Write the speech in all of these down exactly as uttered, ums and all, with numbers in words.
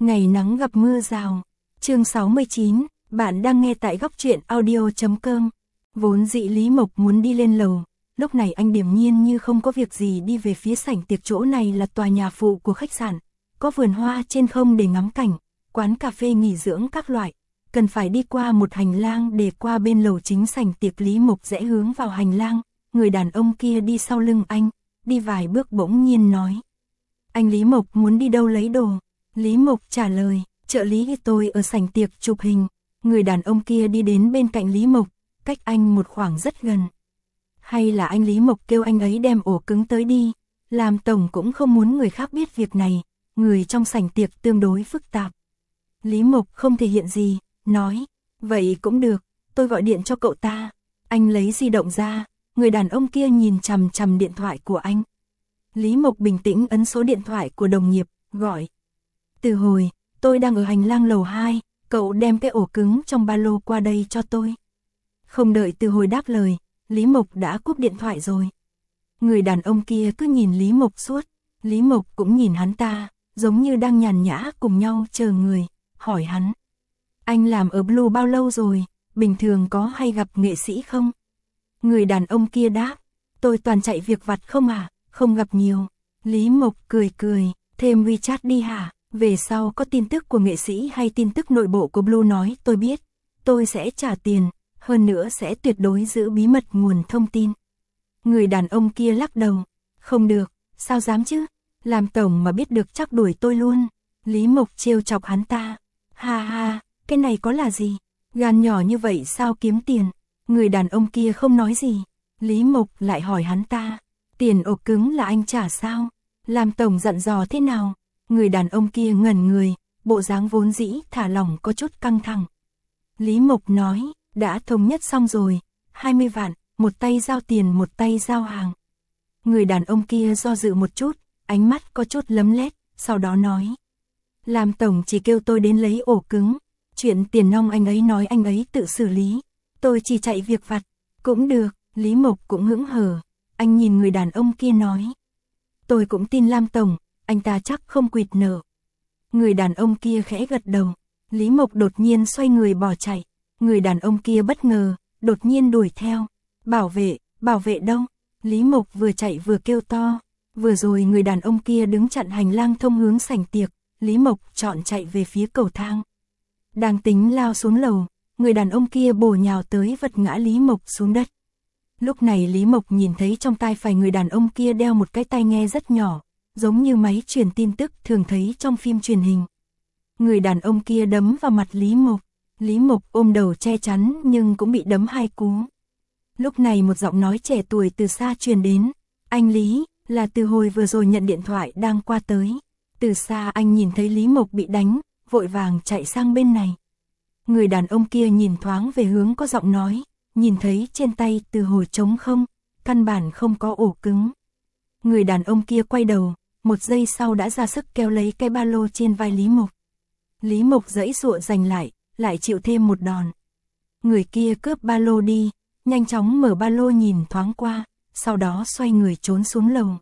Ngày nắng gặp mưa rào. Chương sáu mươi chín, bạn đang nghe tại góc truyện audio chấm com. Vốn dĩ Lý Mộc muốn đi lên lầu, lúc này anh điềm nhiên như không có việc gì đi về phía sảnh tiệc. Chỗ này là tòa nhà phụ của khách sạn, có vườn hoa trên không để ngắm cảnh, quán cà phê nghỉ dưỡng các loại. Cần phải đi qua một hành lang để qua bên lầu chính sảnh tiệc. Lý Mộc rẽ hướng vào hành lang, người đàn ông kia đi sau lưng anh, đi vài bước bỗng nhiên nói: "Anh Lý Mộc muốn đi đâu lấy đồ?" Lý Mộc trả lời: "Trợ lý tôi ở sảnh tiệc chụp hình." Người đàn ông kia đi đến bên cạnh Lý Mộc, cách anh một khoảng rất gần. "Hay là anh Lý Mộc kêu anh ấy đem ổ cứng tới đi, làm tổng cũng không muốn người khác biết việc này, người trong sảnh tiệc tương đối phức tạp." Lý Mộc không thể hiện gì, nói: "Vậy cũng được, tôi gọi điện cho cậu ta." Anh lấy di động ra, người đàn ông kia nhìn chằm chằm điện thoại của anh. Lý Mộc bình tĩnh ấn số điện thoại của đồng nghiệp, gọi: "Từ Hồi, tôi đang ở hành lang lầu hai, cậu đem cái ổ cứng trong ba lô qua đây cho tôi." Không đợi Từ Hồi đáp lời, Lý Mộc đã cúp điện thoại rồi. Người đàn ông kia cứ nhìn Lý Mộc suốt, Lý Mộc cũng nhìn hắn ta, giống như đang nhàn nhã cùng nhau chờ người, hỏi hắn: "Anh làm ở Blue bao lâu rồi, bình thường có hay gặp nghệ sĩ không?" Người đàn ông kia đáp: "Tôi toàn chạy việc vặt không à, không gặp nhiều." Lý Mộc cười cười: "Thêm WeChat đi hả? Về sau có tin tức của nghệ sĩ hay tin tức nội bộ của Blue nói tôi biết, tôi sẽ trả tiền, hơn nữa sẽ tuyệt đối giữ bí mật nguồn thông tin." Người đàn ông kia lắc đầu: "Không được, sao dám chứ, làm tổng mà biết được chắc đuổi tôi luôn." Lý Mộc trêu chọc hắn ta: "Ha ha, cái này có là gì, gan nhỏ như vậy sao kiếm tiền?" Người đàn ông kia không nói gì. Lý Mộc lại hỏi hắn ta: "Tiền ổ cứng là anh trả sao? Làm tổng dặn dò thế nào?" Người đàn ông kia ngẩn người, bộ dáng vốn dĩ thả lỏng có chút căng thẳng. Lý Mộc nói: "Đã thống nhất xong rồi, hai mươi vạn, một tay giao tiền một tay giao hàng." Người đàn ông kia do dự một chút, ánh mắt có chút lấm lét, sau đó nói: "Làm tổng chỉ kêu tôi đến lấy ổ cứng, chuyện tiền nong anh ấy nói anh ấy tự xử lý, tôi chỉ chạy việc vặt." "Cũng được." Lý Mộc cũng hững hờ, anh nhìn người đàn ông kia nói: "Tôi cũng tin Lam tổng, anh ta chắc không quỵt nợ." Người đàn ông kia khẽ gật đầu. Lý Mộc đột nhiên xoay người bỏ chạy. Người đàn ông kia bất ngờ, đột nhiên đuổi theo: "Bảo vệ, bảo vệ đâu?" Lý Mộc vừa chạy vừa kêu to. Vừa rồi người đàn ông kia đứng chặn hành lang thông hướng sảnh tiệc, Lý Mộc chọn chạy về phía cầu thang. Đang tính lao xuống lầu, người đàn ông kia bổ nhào tới vật ngã Lý Mộc xuống đất. Lúc này Lý Mộc nhìn thấy trong tai phải người đàn ông kia đeo một cái tai nghe rất nhỏ, giống như máy truyền tin tức thường thấy trong phim truyền hình. Người đàn ông kia đấm vào mặt Lý Mộc. Lý Mộc ôm đầu che chắn nhưng cũng bị đấm hai cú. Lúc này một giọng nói trẻ tuổi từ xa truyền đến: "Anh Lý, là Từ Hồi vừa rồi nhận điện thoại đang qua tới." Từ xa anh nhìn thấy Lý Mộc bị đánh, vội vàng chạy sang bên này. Người đàn ông kia nhìn thoáng về hướng có giọng nói, nhìn thấy trên tay Từ Hồi trống không, căn bản không có ổ cứng. Người đàn ông kia quay đầu, một giây sau đã ra sức kéo lấy cái ba lô trên vai Lý Mộc. Lý Mộc giãy giụa giành lại, lại chịu thêm một đòn. Người kia cướp ba lô đi, nhanh chóng mở ba lô nhìn thoáng qua, sau đó xoay người trốn xuống lầu.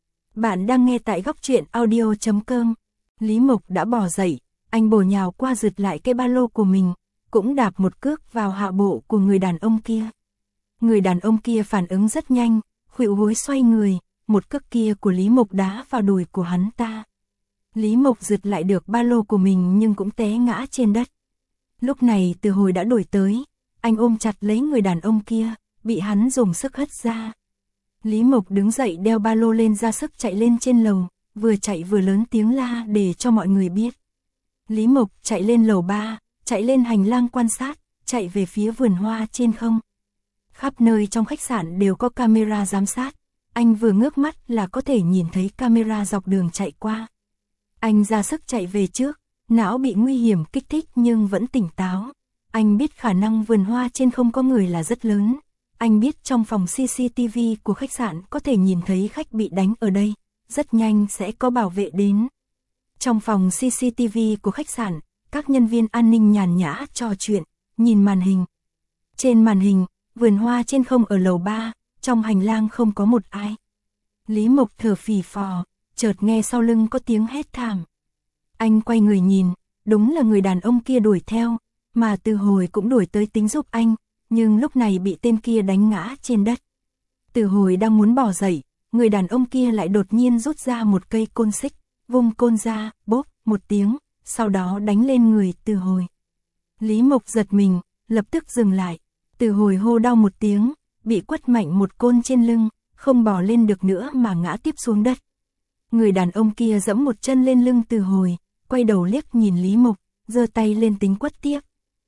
Bạn đang nghe tại góc truyện audio chấm com. Lý Mộc đã bỏ dậy, anh bổ nhào qua giật lại cái ba lô của mình, cũng đạp một cước vào hạ bộ của người đàn ông kia. Người đàn ông kia phản ứng rất nhanh, khuỵu gối xoay người, một cước kia của Lý Mộc đá vào đùi của hắn ta. Lý Mộc giật lại được ba lô của mình nhưng cũng té ngã trên đất. Lúc này Từ Hồi đã đuổi tới, anh ôm chặt lấy người đàn ông kia, bị hắn dùng sức hất ra. Lý Mộc đứng dậy đeo ba lô lên ra sức chạy lên trên lầu, vừa chạy vừa lớn tiếng la để cho mọi người biết. Lý Mộc chạy lên lầu ba, chạy lên hành lang quan sát, chạy về phía vườn hoa trên không. Khắp nơi trong khách sạn đều có camera giám sát, anh vừa ngước mắt là có thể nhìn thấy camera dọc đường chạy qua. Anh ra sức chạy về trước, não bị nguy hiểm kích thích nhưng vẫn tỉnh táo. Anh biết khả năng vườn hoa trên không có người là rất lớn. Anh biết trong phòng xê xê tê vê của khách sạn có thể nhìn thấy khách bị đánh ở đây, rất nhanh sẽ có bảo vệ đến. Trong phòng xê xê tê vê của khách sạn, các nhân viên an ninh nhàn nhã trò chuyện, nhìn màn hình. Trên màn hình, vườn hoa trên không ở lầu ba, trong hành lang không có một ai. Lý Mộc thở phì phò, chợt nghe sau lưng có tiếng hét thảm. Anh quay người nhìn, đúng là người đàn ông kia đuổi theo, mà Từ Hồi cũng đuổi tới tính giúp anh, nhưng lúc này bị tên kia đánh ngã trên đất. Từ Hồi đang muốn bỏ dậy, người đàn ông kia lại đột nhiên rút ra một cây côn xích, vung côn ra, bốp một tiếng, sau đó đánh lên người Từ Hồi. Lý Mộc giật mình, lập tức dừng lại. Từ Hồi hô đau một tiếng, bị quất mạnh một côn trên lưng, không bò lên được nữa mà ngã tiếp xuống đất. Người đàn ông kia giẫm một chân lên lưng Từ Hồi, quay đầu liếc nhìn Lý Mộc, giơ tay lên tính quất tiếp.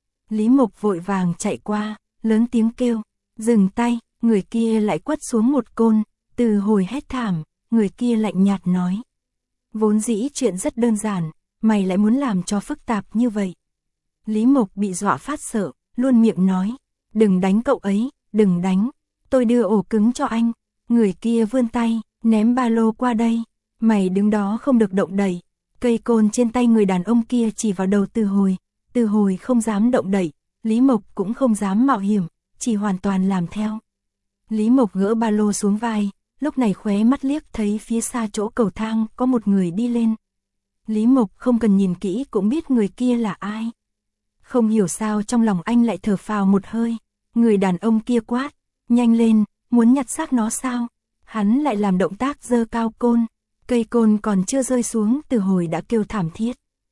Lý Mộc vội vàng chạy qua, lớn tiếng kêu, dừng tay, người kia lại quất xuống một côn. Từ Hồi hét thảm, người kia lạnh nhạt nói, vốn dĩ chuyện rất đơn giản, mày lại muốn làm cho phức tạp như vậy. Lý Mộc bị dọa phát sợ, luôn miệng nói, đừng đánh cậu ấy, đừng đánh, tôi đưa ổ cứng cho anh. Người kia vươn tay, ném ba lô qua đây, mày đứng đó không được động đậy. Cây côn trên tay người đàn ông kia chỉ vào đầu Từ Hồi, Từ Hồi không dám động đậy, Lý Mộc cũng không dám mạo hiểm, chỉ hoàn toàn làm theo. Lý Mộc gỡ ba lô xuống vai, lúc này khóe mắt liếc thấy phía xa chỗ cầu thang có một người đi lên. Lý Mộc không cần nhìn kỹ cũng biết người kia là ai. Không hiểu sao trong lòng anh lại thở phào một hơi, người đàn ông kia quát, nhanh lên, muốn nhặt xác nó sao? Hắn lại làm động tác giơ cao côn, cây côn còn chưa rơi xuống Từ Hồi đã kêu thảm thiết.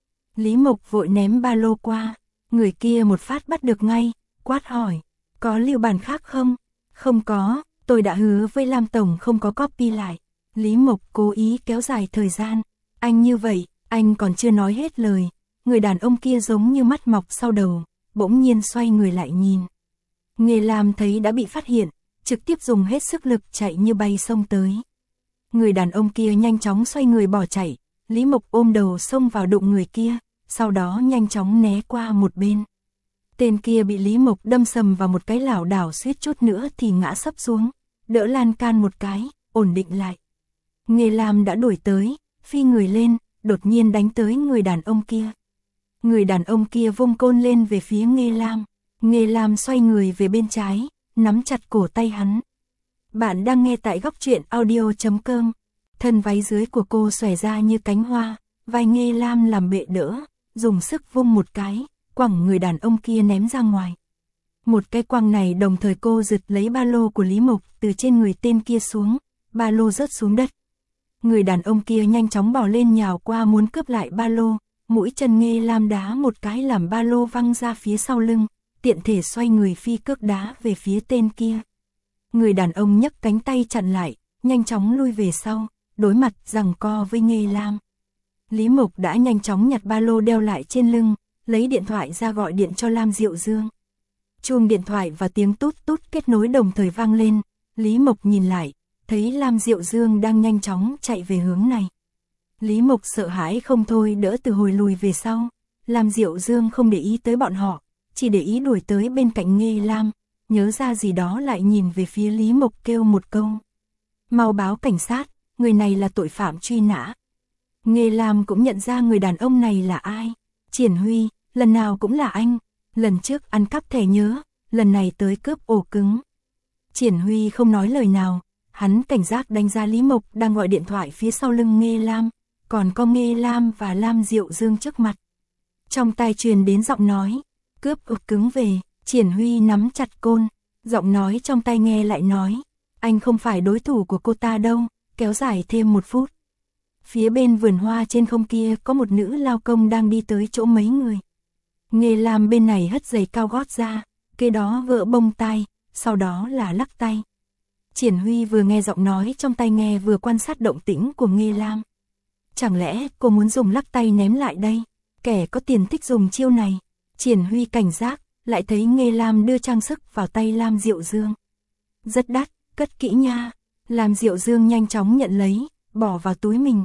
Lý Mộc vội ném ba lô qua, người kia một phát bắt được ngay, quát hỏi, có lưu bàn khác không? Không có, tôi đã hứa với Lam Tổng không có copy lại. Lý Mộc cố ý kéo dài thời gian, anh như vậy, anh còn chưa nói hết lời. Người đàn ông kia giống như mắt mọc sau đầu, bỗng nhiên xoay người lại nhìn. Nghề Lam thấy đã bị phát hiện, trực tiếp dùng hết sức lực chạy như bay xông tới. Người đàn ông kia nhanh chóng xoay người bỏ chạy, Lý Mộc ôm đầu xông vào đụng người kia, sau đó nhanh chóng né qua một bên. Tên kia bị Lý Mộc đâm sầm vào một cái lảo đảo suýt chút nữa thì ngã sấp xuống, đỡ lan can một cái, ổn định lại. Nghề Lam đã đuổi tới, phi người lên, đột nhiên đánh tới người đàn ông kia. Người đàn ông kia vung côn lên về phía Nghê Lam, Nghê Lam xoay người về bên trái, nắm chặt cổ tay hắn. Bạn đang nghe tại góc truyện audio chấm com. Thân váy dưới của cô xòe ra như cánh hoa, vai Nghê Lam làm bệ đỡ, dùng sức vung một cái, quẳng người đàn ông kia ném ra ngoài. Một cái quăng này đồng thời cô giật lấy ba lô của Lý Mộc từ trên người tên kia xuống, ba lô rớt xuống đất. Người đàn ông kia nhanh chóng bỏ lên nhào qua muốn cướp lại ba lô, mũi chân Nghê Lam đá một cái làm ba lô văng ra phía sau lưng, tiện thể xoay người phi cước đá về phía tên kia. Người đàn ông nhấc cánh tay chặn lại, nhanh chóng lui về sau, đối mặt giằng co với Nghê Lam. Lý Mộc đã nhanh chóng nhặt ba lô đeo lại trên lưng, lấy điện thoại ra gọi điện cho Lam Diệu Dương. Chuông điện thoại và tiếng tút tút kết nối đồng thời vang lên, Lý Mộc nhìn lại, thấy Lam Diệu Dương đang nhanh chóng chạy về hướng này. Lý Mộc sợ hãi không thôi đỡ Từ Hồi lùi về sau, Lam Diệu Dương không để ý tới bọn họ, chỉ để ý đuổi tới bên cạnh Nghê Lam, nhớ ra gì đó lại nhìn về phía Lý Mộc kêu một câu. Mau báo cảnh sát, người này là tội phạm truy nã. Nghê Lam cũng nhận ra người đàn ông này là ai. Triển Huy, lần nào cũng là anh, lần trước ăn cắp thẻ nhớ, lần này tới cướp ổ cứng. Triển Huy không nói lời nào, hắn cảnh giác đánh giá Lý Mộc đang gọi điện thoại phía sau lưng Nghê Lam, còn có Nghê Lam và Lam Diệu Dương trước mặt. Trong tai truyền đến giọng nói, cướp ổ cứng về, Triển Huy nắm chặt côn, giọng nói trong tai nghe lại nói, anh không phải đối thủ của cô ta đâu, kéo dài thêm một phút. Phía bên vườn hoa trên không kia có một nữ lao công đang đi tới chỗ mấy người. Nghê Lam bên này hất giày cao gót ra, kế đó gỡ bông tai, sau đó là lắc tay. Triển Huy vừa nghe giọng nói trong tai nghe vừa quan sát động tĩnh của Nghê Lam. Chẳng lẽ cô muốn dùng lắc tay ném lại đây? Kẻ có tiền thích dùng chiêu này. Triển Huy cảnh giác, lại thấy Nghê Lam đưa trang sức vào tay Lam Diệu Dương. Rất đắt, cất kỹ nha. Lam Diệu Dương nhanh chóng nhận lấy, bỏ vào túi mình.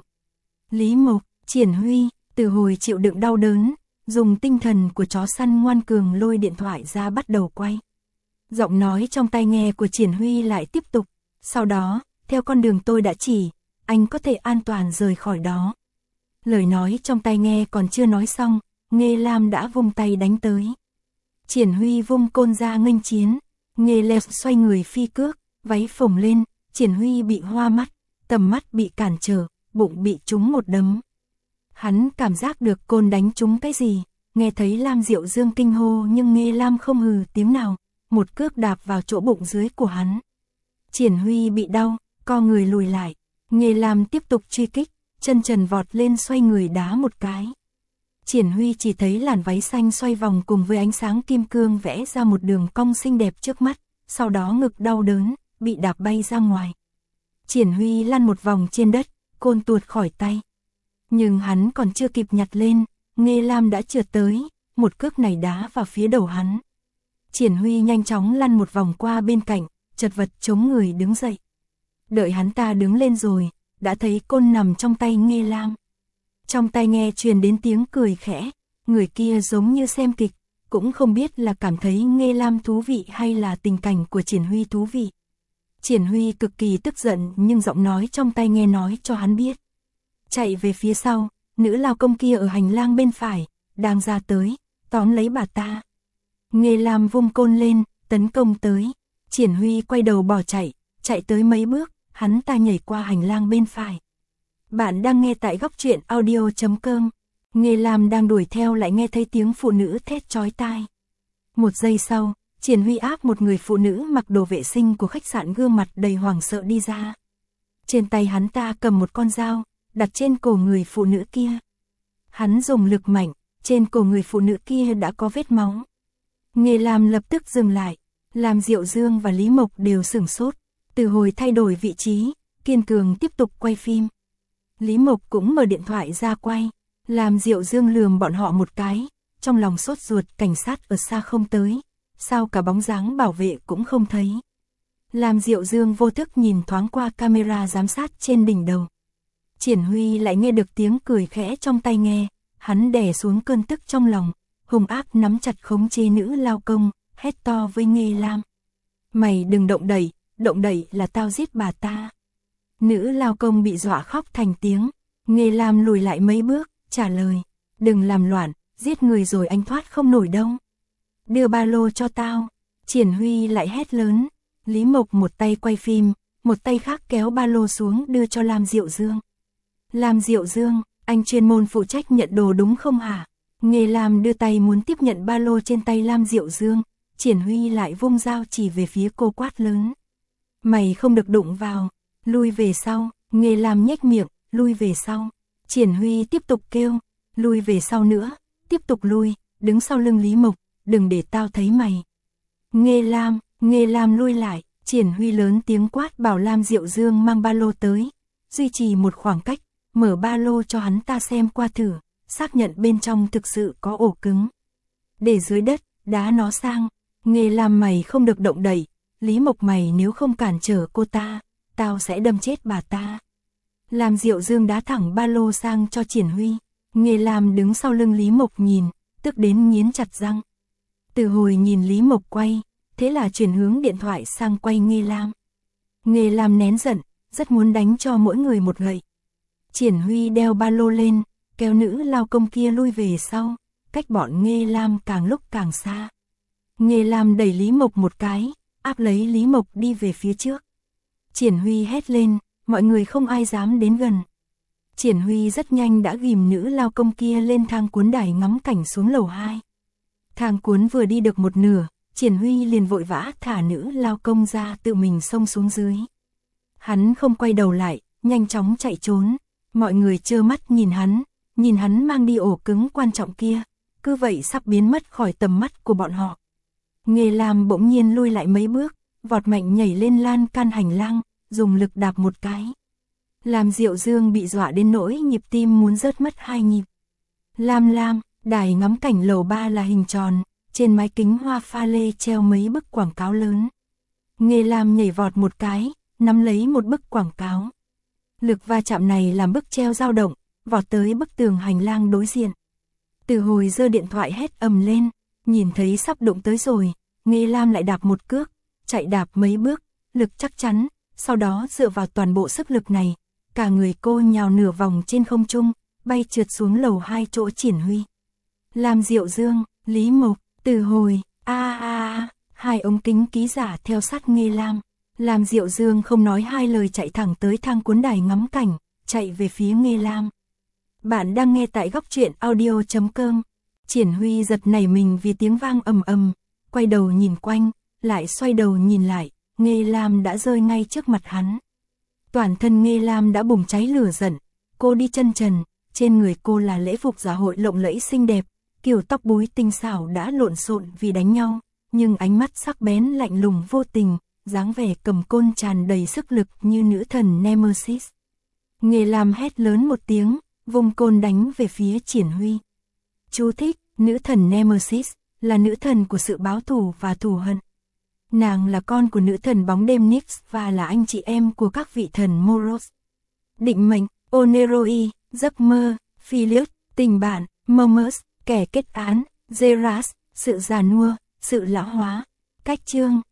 Lý Mộc, Triển Huy, Từ Hồi chịu đựng đau đớn, dùng tinh thần của chó săn ngoan cường lôi điện thoại ra bắt đầu quay. Giọng nói trong tai nghe của Triển Huy lại tiếp tục, sau đó, theo con đường tôi đã chỉ, anh có thể an toàn rời khỏi đó. Lời nói trong tai nghe còn chưa nói xong, Nghê Lam đã vung tay đánh tới. Triển Huy vung côn ra nghênh chiến, Nghê Lam xoay người phi cước, váy phồng lên, Triển Huy bị hoa mắt, tầm mắt bị cản trở, bụng bị trúng một đấm. Hắn cảm giác được côn đánh trúng cái gì, nghe thấy Lam Diệu Dương kinh hô nhưng Nghê Lam không hừ tiếng nào, một cước đạp vào chỗ bụng dưới của hắn. Triển Huy bị đau, co người lùi lại, Nghê Lam tiếp tục truy kích, chân trần vọt lên xoay người đá một cái. Triển Huy chỉ thấy làn váy xanh xoay vòng cùng với ánh sáng kim cương vẽ ra một đường cong xinh đẹp trước mắt, sau đó ngực đau đớn, bị đạp bay ra ngoài. Triển Huy lăn một vòng trên đất, côn tuột khỏi tay. Nhưng hắn còn chưa kịp nhặt lên, Nghê Lam đã trượt tới, một cước này đá vào phía đầu hắn. Triển Huy nhanh chóng lăn một vòng qua bên cạnh, chật vật chống người đứng dậy. Đợi hắn ta đứng lên rồi, đã thấy côn nằm trong tay Nghê Lam. Trong tai nghe truyền đến tiếng cười khẽ, người kia giống như xem kịch, cũng không biết là cảm thấy Nghê Lam thú vị hay là tình cảnh của Triển Huy thú vị. Triển Huy cực kỳ tức giận nhưng giọng nói trong tai nghe nói cho hắn biết. Chạy về phía sau, nữ lao công kia ở hành lang bên phải, đang ra tới, tóm lấy bà ta. Nghê Lam vung côn lên, tấn công tới. Triển Huy quay đầu bỏ chạy, chạy tới mấy bước, hắn ta nhảy qua hành lang bên phải. Bạn đang nghe tại góc truyện audio chấm com. Nghê Lam đang đuổi theo lại nghe thấy tiếng phụ nữ thét chói tai. Một giây sau, Triển Huy áp một người phụ nữ mặc đồ vệ sinh của khách sạn gương mặt đầy hoảng sợ đi ra. Trên tay hắn ta cầm một con dao, đặt trên cổ người phụ nữ kia. Hắn dùng lực mạnh, trên cổ người phụ nữ kia đã có vết máu. Nghê Lam lập tức dừng lại, làm Diệu Dương và Lý Mộc đều sửng sốt. Từ hồi thay đổi vị trí, Kiên Cường tiếp tục quay phim. Lý Mộc cũng mở điện thoại ra quay, làm Diệu Dương lườm bọn họ một cái, trong lòng sốt ruột cảnh sát ở xa không tới, sao cả bóng dáng bảo vệ cũng không thấy. Làm Diệu Dương vô thức nhìn thoáng qua camera giám sát trên đỉnh đầu. Triển Huy lại nghe được tiếng cười khẽ trong tai nghe, hắn đè xuống cơn tức trong lòng, hung ác nắm chặt khống chế nữ lao công, hét to với Nghê Lam. Mày đừng động đậy, động đậy là tao giết bà ta. Nữ lao công bị dọa khóc thành tiếng, Nghê Lam lùi lại mấy bước, trả lời, đừng làm loạn, giết người rồi anh thoát không nổi đâu. Đưa ba lô cho tao. Triển Huy lại hét lớn. Lý Mộc một tay quay phim, một tay khác kéo ba lô xuống đưa cho Lam Diệu Dương. Lam Diệu Dương, anh chuyên môn phụ trách nhận đồ đúng không hả? Nghê Lam đưa tay muốn tiếp nhận ba lô trên tay Lam Diệu Dương, Triển Huy lại vung dao chỉ về phía cô quát lớn. Mày không được đụng vào, lui về sau. Nghê Lam nhếch miệng, lui về sau. Triển Huy tiếp tục kêu, lui về sau nữa, tiếp tục lui, đứng sau lưng Lý Mộc, đừng để tao thấy mày. Nghê Lam, Nghê Lam lui lại, Triển Huy lớn tiếng quát bảo Lam Diệu Dương mang ba lô tới, duy trì một khoảng cách, mở ba lô cho hắn ta xem qua thử, xác nhận bên trong thực sự có ổ cứng. Để dưới đất, đá nó sang. Nghê Lam mày không được động đậy, Lý Mộc mày nếu không cản trở cô ta, tao sẽ đâm chết bà ta. Lam Diệu Dương đá thẳng ba lô sang cho Triển Huy. Nghê Lam đứng sau lưng Lý Mộc nhìn, tức đến nghiến chặt răng. Từ hồi nhìn Lý Mộc quay, thế là chuyển hướng điện thoại sang quay Nghê Lam. Nghê Lam nén giận, rất muốn đánh cho mỗi người một gậy. Triển Huy đeo ba lô lên, kéo nữ lao công kia lui về sau, cách bọn Nghê Lam càng lúc càng xa. Nghê Lam đẩy Lý Mộc một cái, áp lấy Lý Mộc đi về phía trước. Triển Huy hét lên, mọi người không ai dám đến gần. Triển Huy rất nhanh đã ghìm nữ lao công kia lên thang cuốn đài ngắm cảnh xuống lầu hai. Thang cuốn vừa đi được một nửa, Triển Huy liền vội vã thả nữ lao công ra tự mình xông xuống dưới. Hắn không quay đầu lại, nhanh chóng chạy trốn. Mọi người trơ mắt nhìn hắn, nhìn hắn mang đi ổ cứng quan trọng kia, cứ vậy sắp biến mất khỏi tầm mắt của bọn họ. Nghê Lam bỗng nhiên lui lại mấy bước, vọt mạnh nhảy lên lan can hành lang, dùng lực đạp một cái. Lam Diệu Dương bị dọa đến nỗi nhịp tim muốn rớt mất hai nhịp. Lam Lam, đài ngắm cảnh lầu ba là hình tròn, trên mái kính hoa pha lê treo mấy bức quảng cáo lớn. Nghê Lam nhảy vọt một cái, nắm lấy một bức quảng cáo. Lực va chạm này làm bức treo dao động, vọt tới bức tường hành lang đối diện. Từ hồi giơ điện thoại hét ầm lên, nhìn thấy sắp đụng tới rồi, Nghê Lam lại đạp một cước, chạy đạp mấy bước, lực chắc chắn, sau đó dựa vào toàn bộ sức lực này, cả người cô nhào nửa vòng trên không trung, bay trượt xuống lầu hai chỗ Triển Huy. Lam Diệu Dương, Lý Mộc, Từ hồi, a a a, hai ống kính ký giả theo sát Nghê Lam. Lam Diệu Dương không nói hai lời chạy thẳng tới thang cuốn đài ngắm cảnh, chạy về phía Nghê Lam. Bạn đang nghe tại góc truyện audio chấm com. Triển Huy giật nảy mình vì tiếng vang ầm ầm, quay đầu nhìn quanh, lại xoay đầu nhìn lại, Nghê Lam đã rơi ngay trước mặt hắn. Toàn thân Nghê Lam đã bùng cháy lửa giận, cô đi chân trần, trên người cô là lễ phục dạ hội lộng lẫy xinh đẹp, kiểu tóc búi tinh xảo đã lộn xộn vì đánh nhau, nhưng ánh mắt sắc bén lạnh lùng vô tình, dáng vẻ cầm côn tràn đầy sức lực như nữ thần Nemesis. Nghê Lam hét lớn một tiếng, vùng côn đánh về phía Triển Huy. Chú thích, nữ thần Nemesis là nữ thần của sự báo thù và thù hận. Nàng là con của nữ thần bóng đêm Nyx và là anh chị em của các vị thần Moros. Định mệnh, Oneroi, giấc mơ, Philius, tình bạn, Momus, kẻ kết án, Zeras, sự già nua, sự lão hóa. Cách chương